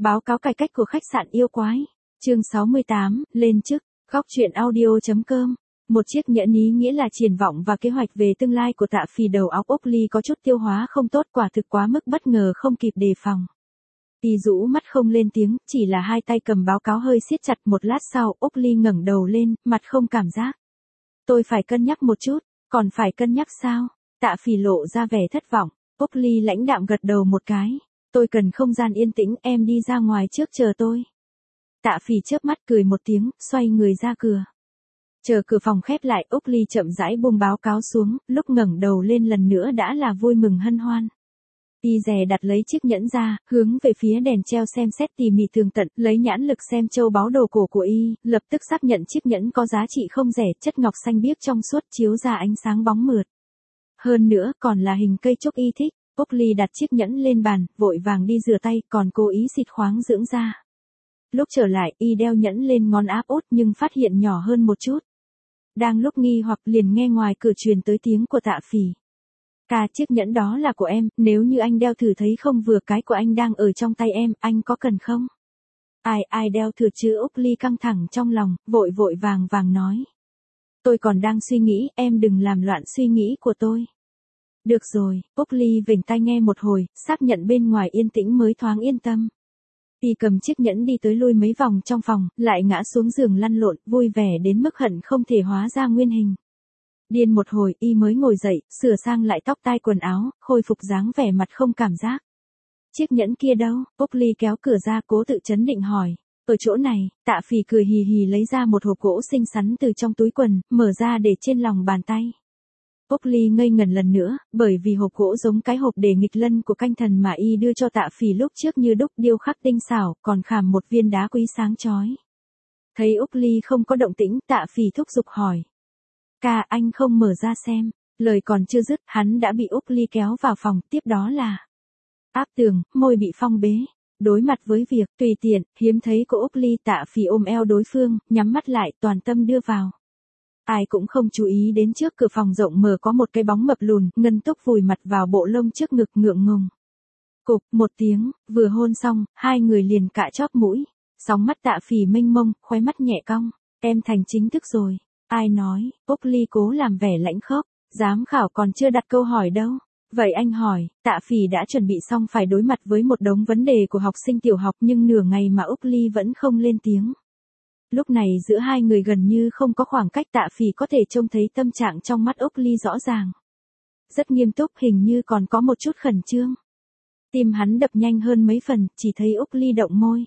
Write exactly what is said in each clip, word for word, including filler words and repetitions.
Báo cáo cải cách của khách sạn yêu quái. Chương sáu mươi tám, lên chức. Góc truyện audio.com. Một chiếc nhẫn ý nghĩa là triển vọng và kế hoạch về tương lai của Tạ Phỉ. Đầu óc Úc Ly có chút tiêu hóa không tốt, quả thực quá mức bất ngờ không kịp đề phòng. Y rũ mắt không lên tiếng, chỉ là hai tay cầm báo cáo hơi siết chặt. Một lát sau, Úc Ly ngẩng đầu lên, mặt không cảm giác. Tôi phải cân nhắc một chút. Còn phải cân nhắc sao? Tạ Phỉ lộ ra vẻ thất vọng. Úc Ly lãnh đạm gật đầu một cái. Tôi cần không gian yên tĩnh, em đi ra ngoài trước chờ tôi. Tạ Phỉ chớp mắt cười một tiếng, xoay người ra cửa. Chờ cửa phòng khép lại, Úc Ly chậm rãi buông báo cáo xuống, lúc ngẩng đầu lên lần nữa đã là vui mừng hân hoan. Y dè đặt lấy chiếc nhẫn ra, hướng về phía đèn treo xem xét tỉ mỉ tường tận, lấy nhãn lực xem châu báu đồ cổ của Y, lập tức xác nhận chiếc nhẫn có giá trị không rẻ, chất ngọc xanh biếc trong suốt chiếu ra ánh sáng bóng mượt. Hơn nữa còn là hình cây trúc Y thích. Úc Ly đặt chiếc nhẫn lên bàn, vội vàng đi rửa tay, còn cố ý xịt khoáng dưỡng da. Lúc trở lại, Y đeo nhẫn lên ngón áp út nhưng phát hiện nhỏ hơn một chút. Đang lúc nghi hoặc liền nghe ngoài cửa truyền tới tiếng của Tạ Phỉ. Ca, chiếc nhẫn đó là của em, nếu như anh đeo thử thấy không vừa, cái của anh đang ở trong tay em, anh có cần không? Ai ai đeo thử chứ? Úc Ly căng thẳng trong lòng, vội vội vàng vàng nói. Tôi còn đang suy nghĩ, em đừng làm loạn suy nghĩ của tôi. Được rồi, Úc Ly vểnh tai nghe một hồi, xác nhận bên ngoài yên tĩnh mới thoáng yên tâm. Y cầm chiếc nhẫn đi tới lui mấy vòng trong phòng, lại ngã xuống giường lăn lộn, vui vẻ đến mức hận không thể hóa ra nguyên hình. Điên một hồi, Y mới ngồi dậy, sửa sang lại tóc tai quần áo, khôi phục dáng vẻ mặt không cảm giác. Chiếc nhẫn kia đâu? Úc Ly kéo cửa ra, cố tự chấn định hỏi. Ở chỗ này. Tạ Phỉ cười hì hì lấy ra một hộp gỗ xinh xắn từ trong túi quần, mở ra để trên lòng bàn tay. Úc Ly ngây ngẩn lần nữa, bởi vì hộp gỗ giống cái hộp để nghịch lân của canh thần mà Y đưa cho Tạ Phỉ lúc trước như đúc điêu khắc tinh xảo, còn khảm một viên đá quý sáng chói. Thấy Úc Ly không có động tĩnh, Tạ Phỉ thúc giục hỏi. Ca, anh không mở ra xem. Lời còn chưa dứt, hắn đã bị Úc Ly kéo vào phòng, tiếp đó là áp tường, môi bị phong bế. Đối mặt với việc tùy tiện, hiếm thấy của Úc Ly, Tạ Phỉ ôm eo đối phương, nhắm mắt lại, toàn tâm đưa vào. Ai cũng không chú ý đến trước cửa phòng rộng mở có một cái bóng mập lùn, ngân túc vùi mặt vào bộ lông trước ngực ngượng ngùng. Cục, một tiếng, vừa hôn xong, hai người liền cạ chóp mũi. Sóng mắt Tạ Phỉ mênh mông, khóe mắt nhẹ cong. Em thành chính thức rồi. Ai nói? Úc Ly cố làm vẻ lãnh khốc. Giám khảo còn chưa đặt câu hỏi đâu. Vậy anh hỏi. Tạ Phỉ đã chuẩn bị xong phải đối mặt với một đống vấn đề của học sinh tiểu học, nhưng nửa ngày mà Úc Ly vẫn không lên tiếng. Lúc này giữa hai người gần như không có khoảng cách, Tạ Phỉ có thể trông thấy tâm trạng trong mắt Úc Ly rõ ràng. Rất nghiêm túc, hình như còn có một chút khẩn trương. Tim hắn đập nhanh hơn mấy phần, chỉ thấy Úc Ly động môi.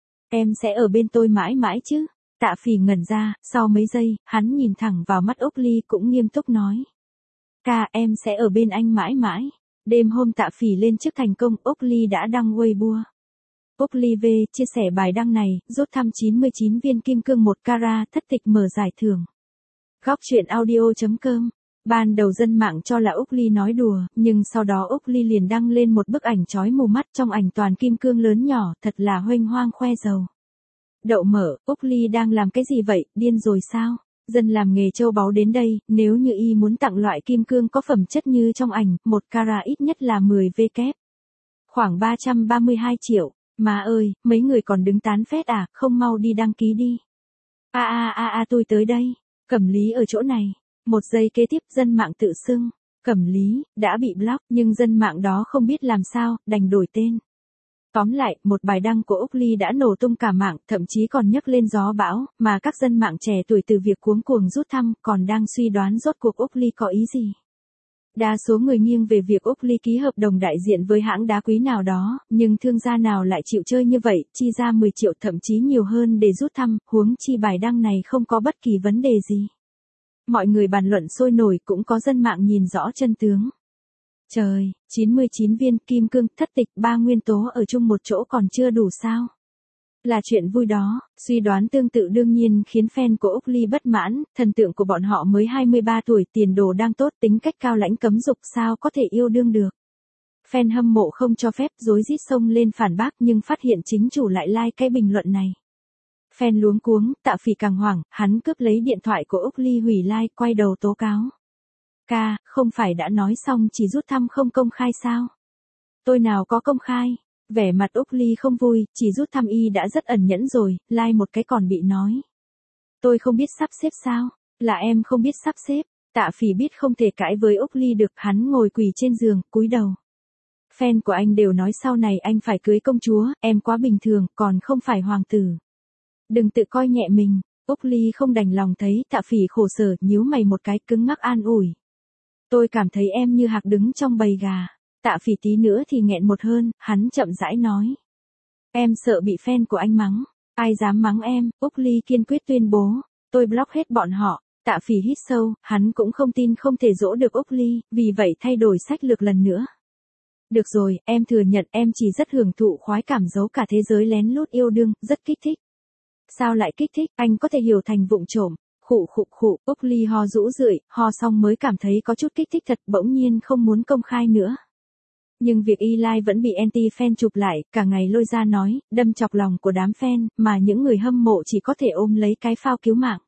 Em sẽ ở bên tôi mãi mãi chứ? Tạ Phỉ ngẩn ra, sau mấy giây, hắn nhìn thẳng vào mắt Úc Ly cũng nghiêm túc nói. Ca, em sẽ ở bên anh mãi mãi. Đêm hôm Tạ Phỉ lên chức thành công, Úc Ly đã đăng Weibo. Úc Ly V chia sẻ bài đăng này, rút thăm chín mươi chín viên kim cương một carat, thất tịch mở giải thưởng. Góc truyện audio.com. Ban đầu dân mạng cho là Úc Ly nói đùa, nhưng sau đó Úc Ly liền đăng lên một bức ảnh chói mù mắt, trong ảnh toàn kim cương lớn nhỏ, thật là huênh hoang khoe giàu. Đậu mở, Úc Ly đang làm cái gì vậy, điên rồi sao? Dân làm nghề châu báu đến đây, nếu như Y muốn tặng loại kim cương có phẩm chất như trong ảnh, một carat ít nhất là mười vê kép. Khoảng ba trăm ba mươi hai triệu. Má ơi, mấy người còn đứng tán phét à, không mau đi đăng ký đi. A a a a tôi tới đây. Cẩm Lý ở chỗ này. Một giây kế tiếp, dân mạng tự xưng Cẩm Lý đã bị block, nhưng dân mạng đó không biết làm sao, đành đổi tên. Tóm lại, một bài đăng của Úc Ly đã nổ tung cả mạng, thậm chí còn nhấc lên gió bão, mà các dân mạng trẻ tuổi từ việc cuống cuồng rút thăm, còn đang suy đoán rốt cuộc Úc Ly có ý gì. Đa số người nghiêng về việc Úc Ly ký hợp đồng đại diện với hãng đá quý nào đó, nhưng thương gia nào lại chịu chơi như vậy, chi ra mười triệu thậm chí nhiều hơn để rút thăm, huống chi bài đăng này không có bất kỳ vấn đề gì. Mọi người bàn luận sôi nổi, cũng có dân mạng nhìn rõ chân tướng. Trời, chín mươi chín viên kim cương, thất tịch, ba nguyên tố ở chung một chỗ còn chưa đủ sao? Là chuyện vui đó, suy đoán tương tự đương nhiên khiến fan của Úc Ly bất mãn, thần tượng của bọn họ mới hai mươi ba tuổi, tiền đồ đang tốt, tính cách cao lãnh cấm dục, sao có thể yêu đương được. Fan hâm mộ không cho phép, rối rít xông lên phản bác, nhưng phát hiện chính chủ lại like cái bình luận này. Fan luống cuống, Tạ Phỉ càng hoảng, hắn cướp lấy điện thoại của Úc Ly hủy like, quay đầu tố cáo. Ca, không phải đã nói xong chỉ rút thăm không công khai sao? Tôi nào có công khai. Vẻ mặt Úc Ly không vui, chỉ rút thăm y đã rất ẩn nhẫn rồi, like một cái còn bị nói. Tôi không biết sắp xếp sao, là em không biết sắp xếp. Tạ Phỉ biết không thể cãi với Úc Ly được, hắn ngồi quỳ trên giường, cúi đầu. Fan của anh đều nói sau này anh phải cưới công chúa, em quá bình thường, còn không phải hoàng tử. Đừng tự coi nhẹ mình. Úc Ly không đành lòng thấy Tạ Phỉ khổ sở, nhíu mày một cái, cứng ngắc an ủi. Tôi cảm thấy em như hạc đứng trong bầy gà. Tạ Phỉ tí nữa thì nghẹn một hơn, hắn chậm rãi nói. Em sợ bị fan của anh mắng. Ai dám mắng em? Úc Ly kiên quyết tuyên bố. Tôi block hết bọn họ. Tạ Phỉ hít sâu, hắn cũng không tin không thể dỗ được Úc Ly, vì vậy thay đổi sách lược lần nữa. Được rồi, em thừa nhận em chỉ rất hưởng thụ khoái cảm giấu cả thế giới lén lút yêu đương, rất kích thích. Sao lại kích thích, anh có thể hiểu thành vụng trộm. Khụ khụ khụ, Úc Ly ho rũ rượi, ho xong mới cảm thấy có chút kích thích thật, bỗng nhiên không muốn công khai nữa. Nhưng việc y like vẫn bị anti-fan chụp lại, cả ngày lôi ra nói, đâm chọc lòng của đám fan, mà những người hâm mộ chỉ có thể ôm lấy cái phao cứu mạng.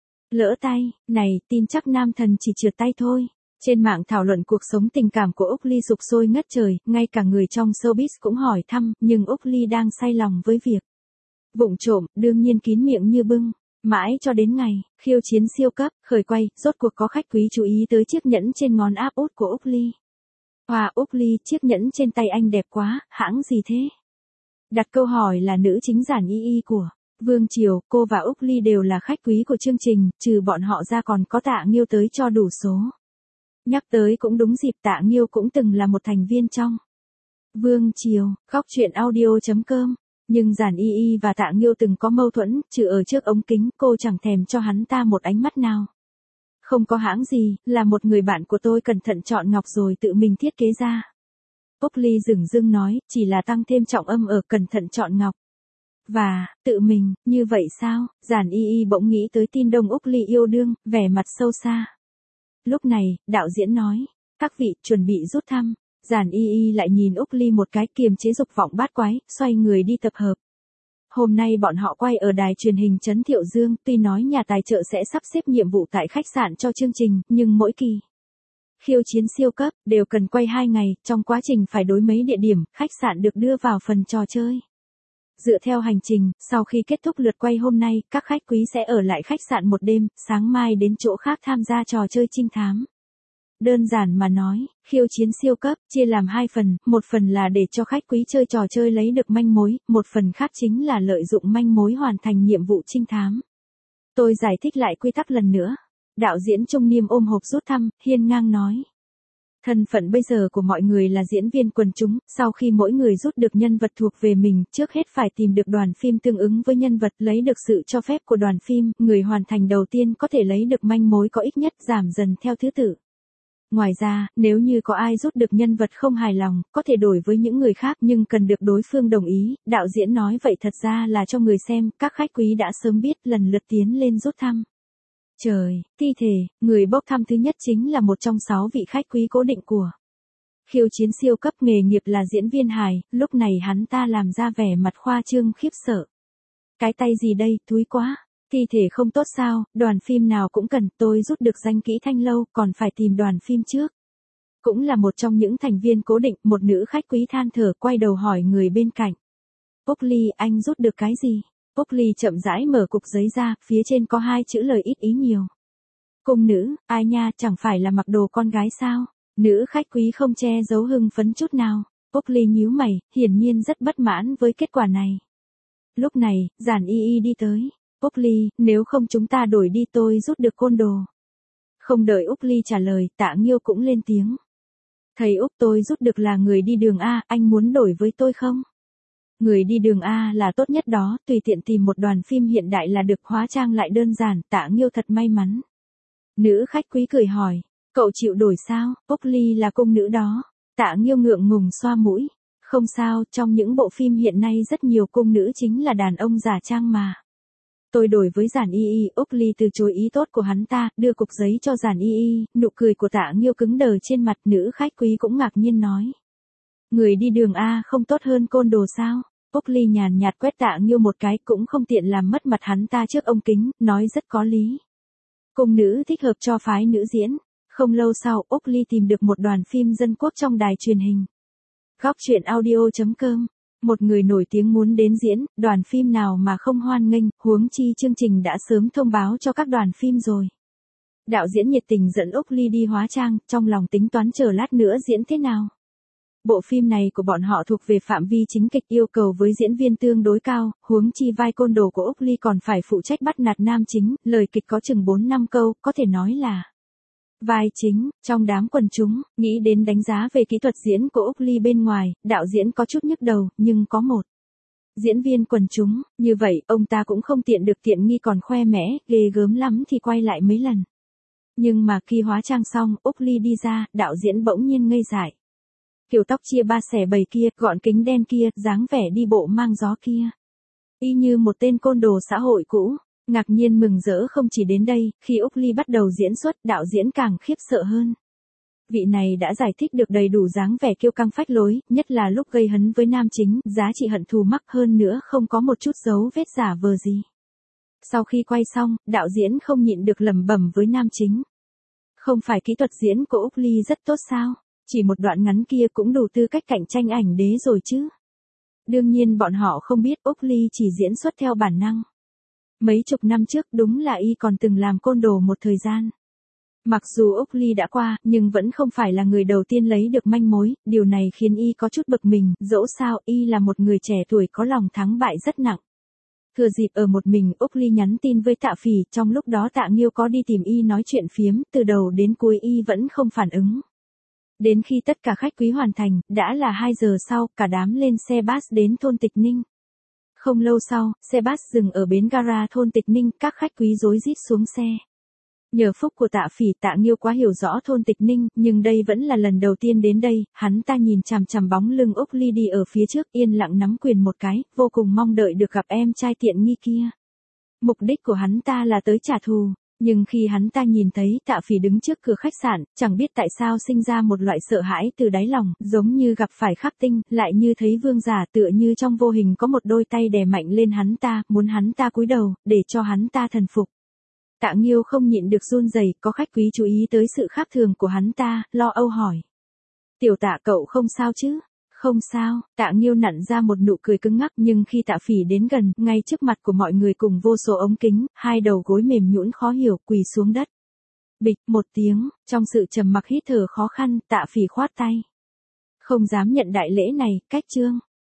Lỡ tay, này, tin chắc nam thần chỉ trượt tay thôi. Trên mạng thảo luận cuộc sống tình cảm của Úc Ly sục sôi ngất trời, ngay cả người trong showbiz cũng hỏi thăm, nhưng Úc Ly đang say lòng với việc vụng trộm, đương nhiên kín miệng như bưng. Mãi cho đến ngày, khiêu chiến siêu cấp, khởi quay, rốt cuộc có khách quý chú ý tới chiếc nhẫn trên ngón áp út của Úc Ly. Wow, Úc Ly, chiếc nhẫn trên tay anh đẹp quá, hãng gì thế? Đặt câu hỏi là nữ chính Giản Y Y của Vương Triều, cô và Úc Ly đều là khách quý của chương trình, trừ bọn họ ra còn có Tạ Nghiêu tới cho đủ số. Nhắc tới cũng đúng dịp, Tạ Nghiêu cũng từng là một thành viên trong Vương Triều, khóc chuyện audio chấm com. Nhưng Giản Y Y và Tạ Nghiêu từng có mâu thuẫn, trừ ở trước ống kính, cô chẳng thèm cho hắn ta một ánh mắt nào. Không có hãng gì, là một người bạn của tôi cẩn thận chọn ngọc rồi tự mình thiết kế ra. Úc Ly dửng dưng nói, chỉ là tăng thêm trọng âm ở cẩn thận chọn ngọc. Và, tự mình, như vậy sao? Giản Y Y bỗng nghĩ tới tin đông Úc Ly yêu đương, vẻ mặt sâu xa. Lúc này, đạo diễn nói, các vị chuẩn bị rút thăm. Giản Y Y lại nhìn Úc Ly một cái, kiềm chế dục vọng bát quái, xoay người đi tập hợp. Hôm nay bọn họ quay ở đài truyền hình Trấn Thiệu Dương, tuy nói nhà tài trợ sẽ sắp xếp nhiệm vụ tại khách sạn cho chương trình, nhưng mỗi kỳ khiêu chiến siêu cấp đều cần quay hai ngày, trong quá trình phải đối mấy địa điểm, khách sạn được đưa vào phần trò chơi. Dựa theo hành trình, sau khi kết thúc lượt quay hôm nay, các khách quý sẽ ở lại khách sạn một đêm, sáng mai đến chỗ khác tham gia trò chơi trinh thám. Đơn giản mà nói, khiêu chiến siêu cấp, chia làm hai phần, một phần là để cho khách quý chơi trò chơi lấy được manh mối, một phần khác chính là lợi dụng manh mối hoàn thành nhiệm vụ trinh thám. Tôi giải thích lại quy tắc lần nữa. Đạo diễn trung niêm ôm hộp rút thăm, hiên ngang nói. Thân phận bây giờ của mọi người là diễn viên quần chúng, sau khi mỗi người rút được nhân vật thuộc về mình, trước hết phải tìm được đoàn phim tương ứng với nhân vật, lấy được sự cho phép của đoàn phim, người hoàn thành đầu tiên có thể lấy được manh mối có ít nhất, giảm dần theo thứ tự. Ngoài ra, nếu như có ai rút được nhân vật không hài lòng, có thể đổi với những người khác nhưng cần được đối phương đồng ý, đạo diễn nói vậy thật ra là cho người xem, các khách quý đã sớm biết lần lượt tiến lên rút thăm. Trời, thi thể, người bốc thăm thứ nhất chính là một trong sáu vị khách quý cố định của khiêu chiến siêu cấp, nghề nghiệp là diễn viên hài, lúc này hắn ta làm ra vẻ mặt khoa trương khiếp sợ. Cái tay gì đây, thúi quá. Thi thể không tốt sao, đoàn phim nào cũng cần, tôi rút được danh kỹ Thanh Lâu, còn phải tìm đoàn phim trước. Cũng là một trong những thành viên cố định, một nữ khách quý than thở, quay đầu hỏi người bên cạnh. Úc Ly, anh rút được cái gì? Úc Ly chậm rãi mở cục giấy ra, phía trên có hai chữ lời ít ý nhiều. Cung nữ, ai nha, chẳng phải là mặc đồ con gái sao? Nữ khách quý không che giấu hưng phấn chút nào. Úc Ly nhíu mày, hiển nhiên rất bất mãn với kết quả này. Lúc này, Giản Y Y đi tới. Úc Ly, nếu không chúng ta đổi đi, tôi rút được côn đồ. Không đợi Úc Ly trả lời, Tạ Nghiêu cũng lên tiếng. Thầy Úc, tôi rút được là người đi đường A, anh muốn đổi với tôi không? Người đi đường A là tốt nhất đó, tùy tiện tìm một đoàn phim hiện đại là được, hóa trang lại đơn giản, Tạ Nghiêu thật may mắn. Nữ khách quý cười hỏi, cậu chịu đổi sao? Úc Ly là cung nữ đó. Tạ Nghiêu ngượng ngùng xoa mũi. Không sao, trong những bộ phim hiện nay rất nhiều cung nữ chính là đàn ông giả trang mà. Tôi đổi với Giản Y Y. Úc Ly từ chối ý tốt của hắn ta, đưa cục giấy cho Giản Y Y, nụ cười của Tạ Nghiêu cứng đờ trên mặt, nữ khách quý cũng ngạc nhiên nói. Người đi đường A không tốt hơn côn đồ sao? Úc Ly nhàn nhạt quét Tạ Nghiêu một cái, cũng không tiện làm mất mặt hắn ta trước ống kính, nói rất có lý. Cung nữ thích hợp cho phái nữ diễn. Không lâu sau, Úc Ly tìm được một đoàn phim dân quốc trong đài truyền hình. Góc chuyện audio chấm com Một người nổi tiếng muốn đến diễn, đoàn phim nào mà không hoan nghênh, huống chi chương trình đã sớm thông báo cho các đoàn phim rồi. Đạo diễn nhiệt tình dẫn Úc Ly đi hóa trang, trong lòng tính toán chờ lát nữa diễn thế nào. Bộ phim này của bọn họ thuộc về phạm vi chính kịch, yêu cầu với diễn viên tương đối cao, huống chi vai côn đồ của Úc Ly còn phải phụ trách bắt nạt nam chính, lời kịch có chừng bốn năm câu, có thể nói là vai chính. Trong đám quần chúng, nghĩ đến đánh giá về kỹ thuật diễn của Úc Ly bên ngoài, đạo diễn có chút nhức đầu, nhưng có một diễn viên quần chúng, như vậy, ông ta cũng không tiện được tiện nghi còn khoe mẽ, ghê gớm lắm thì quay lại mấy lần. Nhưng mà khi hóa trang xong, Úc Ly đi ra, đạo diễn bỗng nhiên ngây dại. Kiểu tóc chia ba xẻ bảy kia, gọn kính đen kia, dáng vẻ đi bộ mang gió kia. Y như một tên côn đồ xã hội cũ. Ngạc nhiên mừng rỡ không chỉ đến đây, khi Úc Ly bắt đầu diễn xuất, đạo diễn càng khiếp sợ hơn. Vị này đã giải thích được đầy đủ dáng vẻ kiêu căng phách lối, nhất là lúc gây hấn với nam chính, giá trị hận thù mắc hơn nữa không có một chút dấu vết giả vờ gì. Sau khi quay xong, đạo diễn không nhịn được lẩm bẩm với nam chính. Không phải kỹ thuật diễn của Úc Ly rất tốt sao? Chỉ một đoạn ngắn kia cũng đủ tư cách cạnh tranh ảnh đế rồi chứ. Đương nhiên bọn họ không biết Úc Ly chỉ diễn xuất theo bản năng. Mấy chục năm trước đúng là y còn từng làm côn đồ một thời gian. Mặc dù Úc Ly đã qua, nhưng vẫn không phải là người đầu tiên lấy được manh mối, điều này khiến y có chút bực mình, dẫu sao y là một người trẻ tuổi có lòng thắng bại rất nặng. Thừa dịp ở một mình, Úc Ly nhắn tin với Tạ Phỉ, trong lúc đó Tạ Nghiêu có đi tìm y nói chuyện phiếm, từ đầu đến cuối y vẫn không phản ứng. Đến khi tất cả khách quý hoàn thành, đã là hai giờ sau, cả đám lên xe bus đến thôn Tịch Ninh. Không lâu sau, xe bus dừng ở bến gara thôn Tịch Ninh, các khách quý rối rít xuống xe. Nhờ phúc của Tạ Phỉ, Tạ Nghiêu quá hiểu rõ thôn Tịch Ninh, nhưng đây vẫn là lần đầu tiên đến đây, hắn ta nhìn chằm chằm bóng lưng Úc Ly đi ở phía trước, yên lặng nắm quyền một cái, vô cùng mong đợi được gặp em trai tiện nghi kia. Mục đích của hắn ta là tới trả thù. Nhưng khi hắn ta nhìn thấy Tạ Phỉ đứng trước cửa khách sạn, chẳng biết tại sao sinh ra một loại sợ hãi từ đáy lòng, giống như gặp phải khắc tinh, lại như thấy vương giả, tựa như trong vô hình có một đôi tay đè mạnh lên hắn ta, muốn hắn ta cúi đầu, để cho hắn ta thần phục. Tạ Nghiêu không nhịn được run rẩy, có khách quý chú ý tới sự khác thường của hắn ta, lo âu hỏi. Tiểu Tạ cậu không sao chứ? Không sao, Tạ Nghiêu nặn ra một nụ cười cứng ngắc, nhưng khi Tạ Phỉ đến gần, ngay trước mặt của mọi người cùng vô số ống kính, hai đầu gối mềm nhũn khó hiểu quỳ xuống đất. Bịch một tiếng, trong sự trầm mặc hít thở khó khăn, Tạ Phỉ khoát tay. Không dám nhận đại lễ này, cách chương.